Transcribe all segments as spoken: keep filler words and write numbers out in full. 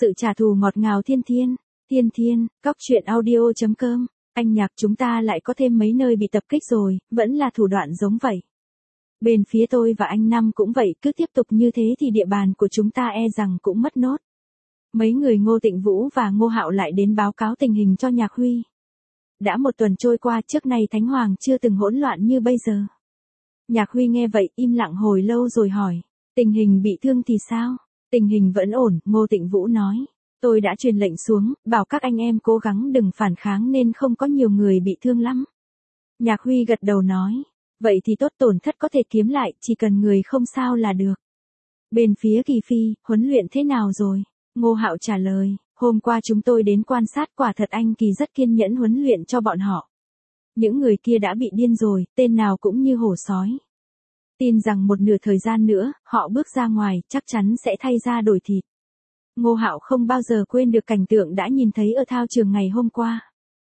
Sự trả thù ngọt ngào thiên thiên, thiên thiên, cóc truyện audio chấm com, anh Nhạc chúng ta lại có thêm mấy nơi bị tập kích rồi, vẫn là thủ đoạn giống vậy. Bên phía tôi và anh Năm cũng vậy, cứ tiếp tục như thế thì địa bàn của chúng ta e rằng cũng mất nốt. Mấy người Ngô Tịnh Vũ và Ngô Hạo lại đến báo cáo tình hình cho Nhạc Huy. Đã một tuần trôi qua, trước nay Thánh Hoàng chưa từng hỗn loạn như bây giờ. Nhạc Huy nghe vậy im lặng hồi lâu rồi hỏi, tình hình bị thương thì sao? Tình hình vẫn ổn, Ngô Tịnh Vũ nói. Tôi đã truyền lệnh xuống, bảo các anh em cố gắng đừng phản kháng nên không có nhiều người bị thương lắm. Nhạc Huy gật đầu nói, vậy thì tốt, tổn thất có thể kiếm lại, chỉ cần người không sao là được. Bên phía Kỳ Phi, huấn luyện thế nào rồi? Ngô Hạo trả lời, hôm qua chúng tôi đến quan sát, quả thật anh Kỳ rất kiên nhẫn huấn luyện cho bọn họ. Những người kia đã bị điên rồi, tên nào cũng như hổ sói. Tin rằng một nửa thời gian nữa, họ bước ra ngoài, chắc chắn sẽ thay da đổi thịt. Ngô Hạo không bao giờ quên được cảnh tượng đã nhìn thấy ở thao trường ngày hôm qua.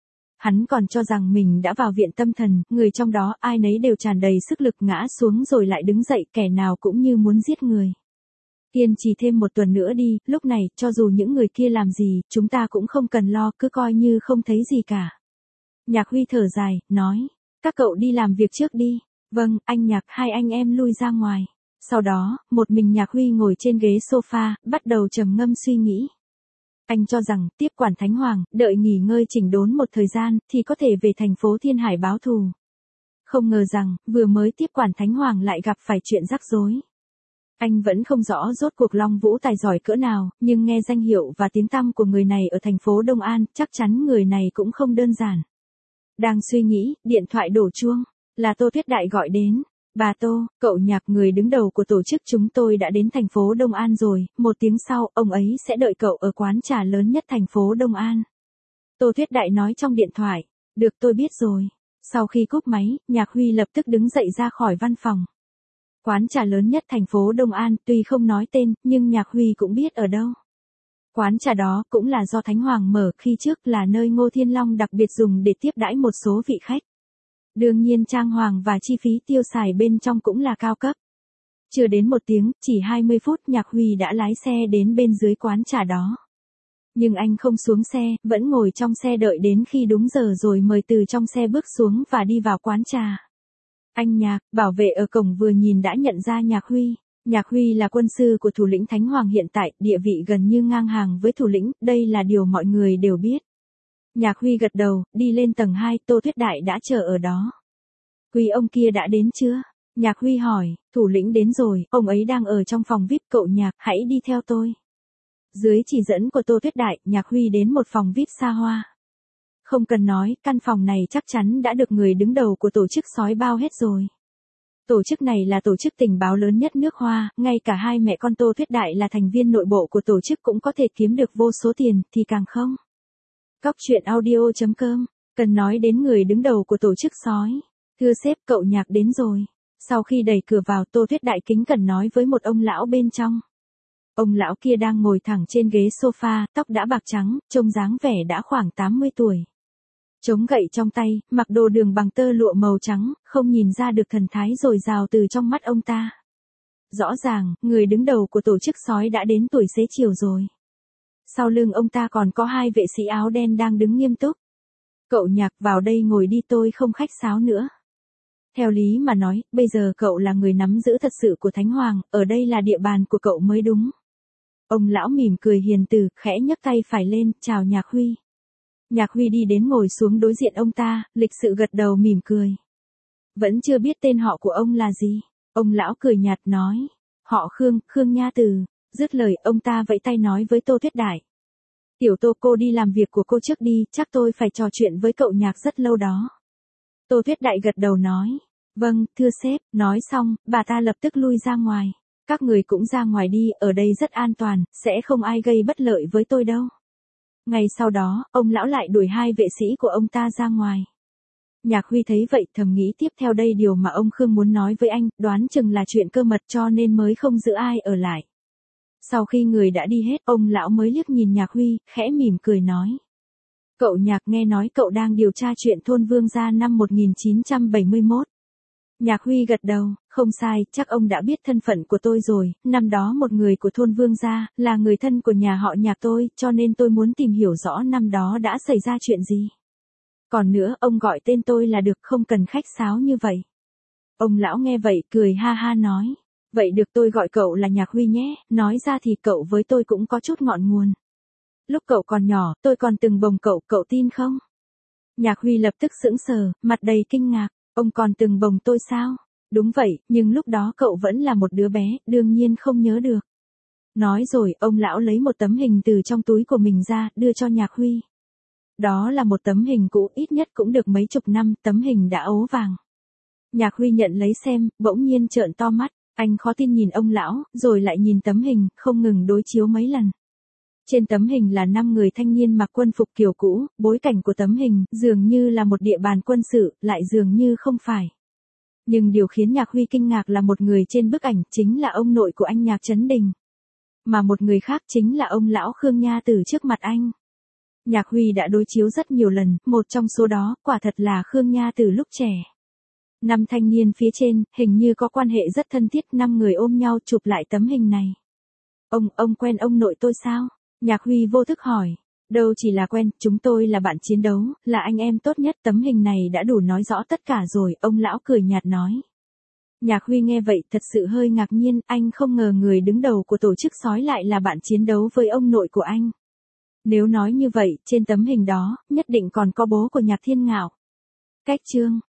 Hắn còn cho rằng mình đã vào viện tâm thần, người trong đó ai nấy đều tràn đầy sức lực, ngã xuống rồi lại đứng dậy, kẻ nào cũng như muốn giết người. Kiên trì thêm một tuần nữa đi, lúc này, cho dù những người kia làm gì, chúng ta cũng không cần lo, cứ coi như không thấy gì cả. Nhạc Huy thở dài, nói, các cậu đi làm việc trước đi. Vâng, anh Nhạc, hai anh em lui ra ngoài. Sau đó, một mình Nhạc Huy ngồi trên ghế sofa, bắt đầu trầm ngâm suy nghĩ. Anh cho rằng, tiếp quản Thánh Hoàng, đợi nghỉ ngơi chỉnh đốn một thời gian, thì có thể về thành phố Thiên Hải báo thù. Không ngờ rằng, vừa mới tiếp quản Thánh Hoàng lại gặp phải chuyện rắc rối. Anh vẫn không rõ rốt cuộc Long Vũ tài giỏi cỡ nào, nhưng nghe danh hiệu và tiếng tăm của người này ở thành phố Đông An, chắc chắn người này cũng không đơn giản. Đang suy nghĩ, điện thoại đổ chuông, là Tô Tuyết Đại gọi đến. Bà Tô, cậu Nhạc, người đứng đầu của tổ chức chúng tôi đã đến thành phố Đông An rồi, một tiếng sau, ông ấy sẽ đợi cậu ở quán trà lớn nhất thành phố Đông An. Tô Tuyết Đại nói trong điện thoại, được, tôi biết rồi. Sau khi cúp máy, Nhạc Huy lập tức đứng dậy ra khỏi văn phòng. Quán trà lớn nhất thành phố Đông An, tuy không nói tên, nhưng Nhạc Huy cũng biết ở đâu. Quán trà đó cũng là do Thánh Hoàng mở, khi trước là nơi Ngô Thiên Long đặc biệt dùng để tiếp đãi một số vị khách. Đương nhiên trang hoàng và chi phí tiêu xài bên trong cũng là cao cấp. Chưa đến một tiếng, chỉ hai mươi phút Nhạc Huy đã lái xe đến bên dưới quán trà đó. Nhưng anh không xuống xe, vẫn ngồi trong xe đợi đến khi đúng giờ rồi mời từ trong xe bước xuống và đi vào quán trà. Anh Nhạc, bảo vệ ở cổng vừa nhìn đã nhận ra Nhạc Huy. Nhạc Huy là quân sư của thủ lĩnh Thánh Hoàng hiện tại, địa vị gần như ngang hàng với thủ lĩnh, đây là điều mọi người đều biết. Nhạc Huy gật đầu, đi lên tầng hai, Tô Tuyết Đại đã chờ ở đó. Quý ông kia đã đến chưa? Nhạc Huy hỏi, thủ lĩnh đến rồi, ông ấy đang ở trong phòng vi ai pi, cậu Nhạc, hãy đi theo tôi. Dưới chỉ dẫn của Tô Tuyết Đại, Nhạc Huy đến một phòng vi ai pi xa hoa. Không cần nói, căn phòng này chắc chắn đã được người đứng đầu của tổ chức sói bao hết rồi. Tổ chức này là tổ chức tình báo lớn nhất nước Hoa, ngay cả hai mẹ con Tô Tuyết Đại là thành viên nội bộ của tổ chức cũng có thể kiếm được vô số tiền, thì càng không. Cóc truyện audio chấm com, cần nói đến người đứng đầu của tổ chức sói. Thưa sếp, cậu Nhạc đến rồi. Sau khi đẩy cửa vào, Tô Tuyết Đại kính cẩn nói với một ông lão bên trong. Ông lão kia đang ngồi thẳng trên ghế sofa, tóc đã bạc trắng, trông dáng vẻ đã khoảng tám mươi tuổi. Chống gậy trong tay, mặc đồ đường bằng tơ lụa màu trắng, không nhìn ra được thần thái dồi dào từ trong mắt ông ta. Rõ ràng, người đứng đầu của tổ chức sói đã đến tuổi xế chiều rồi. Sau lưng ông ta còn có hai vệ sĩ áo đen đang đứng nghiêm túc. Cậu Nhạc, vào đây ngồi đi, tôi không khách sáo nữa. Theo lý mà nói, bây giờ cậu là người nắm giữ thật sự của Thánh Hoàng, ở đây là địa bàn của cậu mới đúng. Ông lão mỉm cười hiền từ, khẽ nhấc tay phải lên, chào Nhạc Huy. Nhạc Huy đi đến ngồi xuống đối diện ông ta, lịch sự gật đầu mỉm cười. Vẫn chưa biết tên họ của ông là gì? Ông lão cười nhạt nói. Họ Khương, Khương Nha Từ. Dứt lời, ông ta vẫy tay nói với Tô Tuyết Đại. Tiểu Tô, cô đi làm việc của cô trước đi, chắc tôi phải trò chuyện với cậu Nhạc rất lâu đó. Tô Tuyết Đại gật đầu nói. Vâng, thưa sếp. Nói xong, bà ta lập tức lui ra ngoài. Các người cũng ra ngoài đi, ở đây rất an toàn, sẽ không ai gây bất lợi với tôi đâu. Ngay sau đó, ông lão lại đuổi hai vệ sĩ của ông ta ra ngoài. Nhạc Huy thấy vậy thầm nghĩ tiếp theo đây điều mà ông Khương muốn nói với anh, đoán chừng là chuyện cơ mật cho nên mới không giữ ai ở lại. Sau khi người đã đi hết, ông lão mới liếc nhìn Nhạc Huy, khẽ mỉm cười nói. Cậu Nhạc, nghe nói cậu đang điều tra chuyện thôn Vương Gia năm một nghìn chín trăm bảy mươi mốt. Nhạc Huy gật đầu, không sai, chắc ông đã biết thân phận của tôi rồi, năm đó một người của thôn Vương gia, là người thân của nhà họ Nhạc tôi, cho nên tôi muốn tìm hiểu rõ năm đó đã xảy ra chuyện gì. Còn nữa, ông gọi tên tôi là được, không cần khách sáo như vậy. Ông lão nghe vậy, cười ha ha nói. Vậy được, tôi gọi cậu là Nhạc Huy nhé, nói ra thì cậu với tôi cũng có chút ngọn nguồn. Lúc cậu còn nhỏ, tôi còn từng bồng cậu, cậu tin không? Nhạc Huy lập tức sững sờ, mặt đầy kinh ngạc, ông còn từng bồng tôi sao? Đúng vậy, nhưng lúc đó cậu vẫn là một đứa bé, đương nhiên không nhớ được. Nói rồi, ông lão lấy một tấm hình từ trong túi của mình ra, đưa cho Nhạc Huy. Đó là một tấm hình cũ, ít nhất cũng được mấy chục năm, tấm hình đã ố vàng. Nhạc Huy nhận lấy xem, bỗng nhiên trợn to mắt, anh khó tin nhìn ông lão, rồi lại nhìn tấm hình, không ngừng đối chiếu mấy lần. Trên tấm hình là năm người thanh niên mặc quân phục kiểu cũ, bối cảnh của tấm hình dường như là một địa bàn quân sự, lại dường như không phải. Nhưng điều khiến Nhạc Huy kinh ngạc là một người trên bức ảnh chính là ông nội của anh Nhạc Trấn Đình. Mà một người khác chính là ông lão Khương Nha Tử trước mặt anh. Nhạc Huy đã đối chiếu rất nhiều lần, một trong số đó, quả thật là Khương Nha Tử lúc trẻ. Năm thanh niên phía trên, hình như có quan hệ rất thân thiết, năm người ôm nhau chụp lại tấm hình này. Ông, ông quen ông nội tôi sao? Nhạc Huy vô thức hỏi. Đâu chỉ là quen, chúng tôi là bạn chiến đấu, là anh em tốt nhất, tấm hình này đã đủ nói rõ tất cả rồi, ông lão cười nhạt nói. Nhạc Huy nghe vậy thật sự hơi ngạc nhiên, anh không ngờ người đứng đầu của tổ chức sói lại là bạn chiến đấu với ông nội của anh. Nếu nói như vậy, trên tấm hình đó, nhất định còn có bố của Nhạc Thiên Ngạo. Cách chương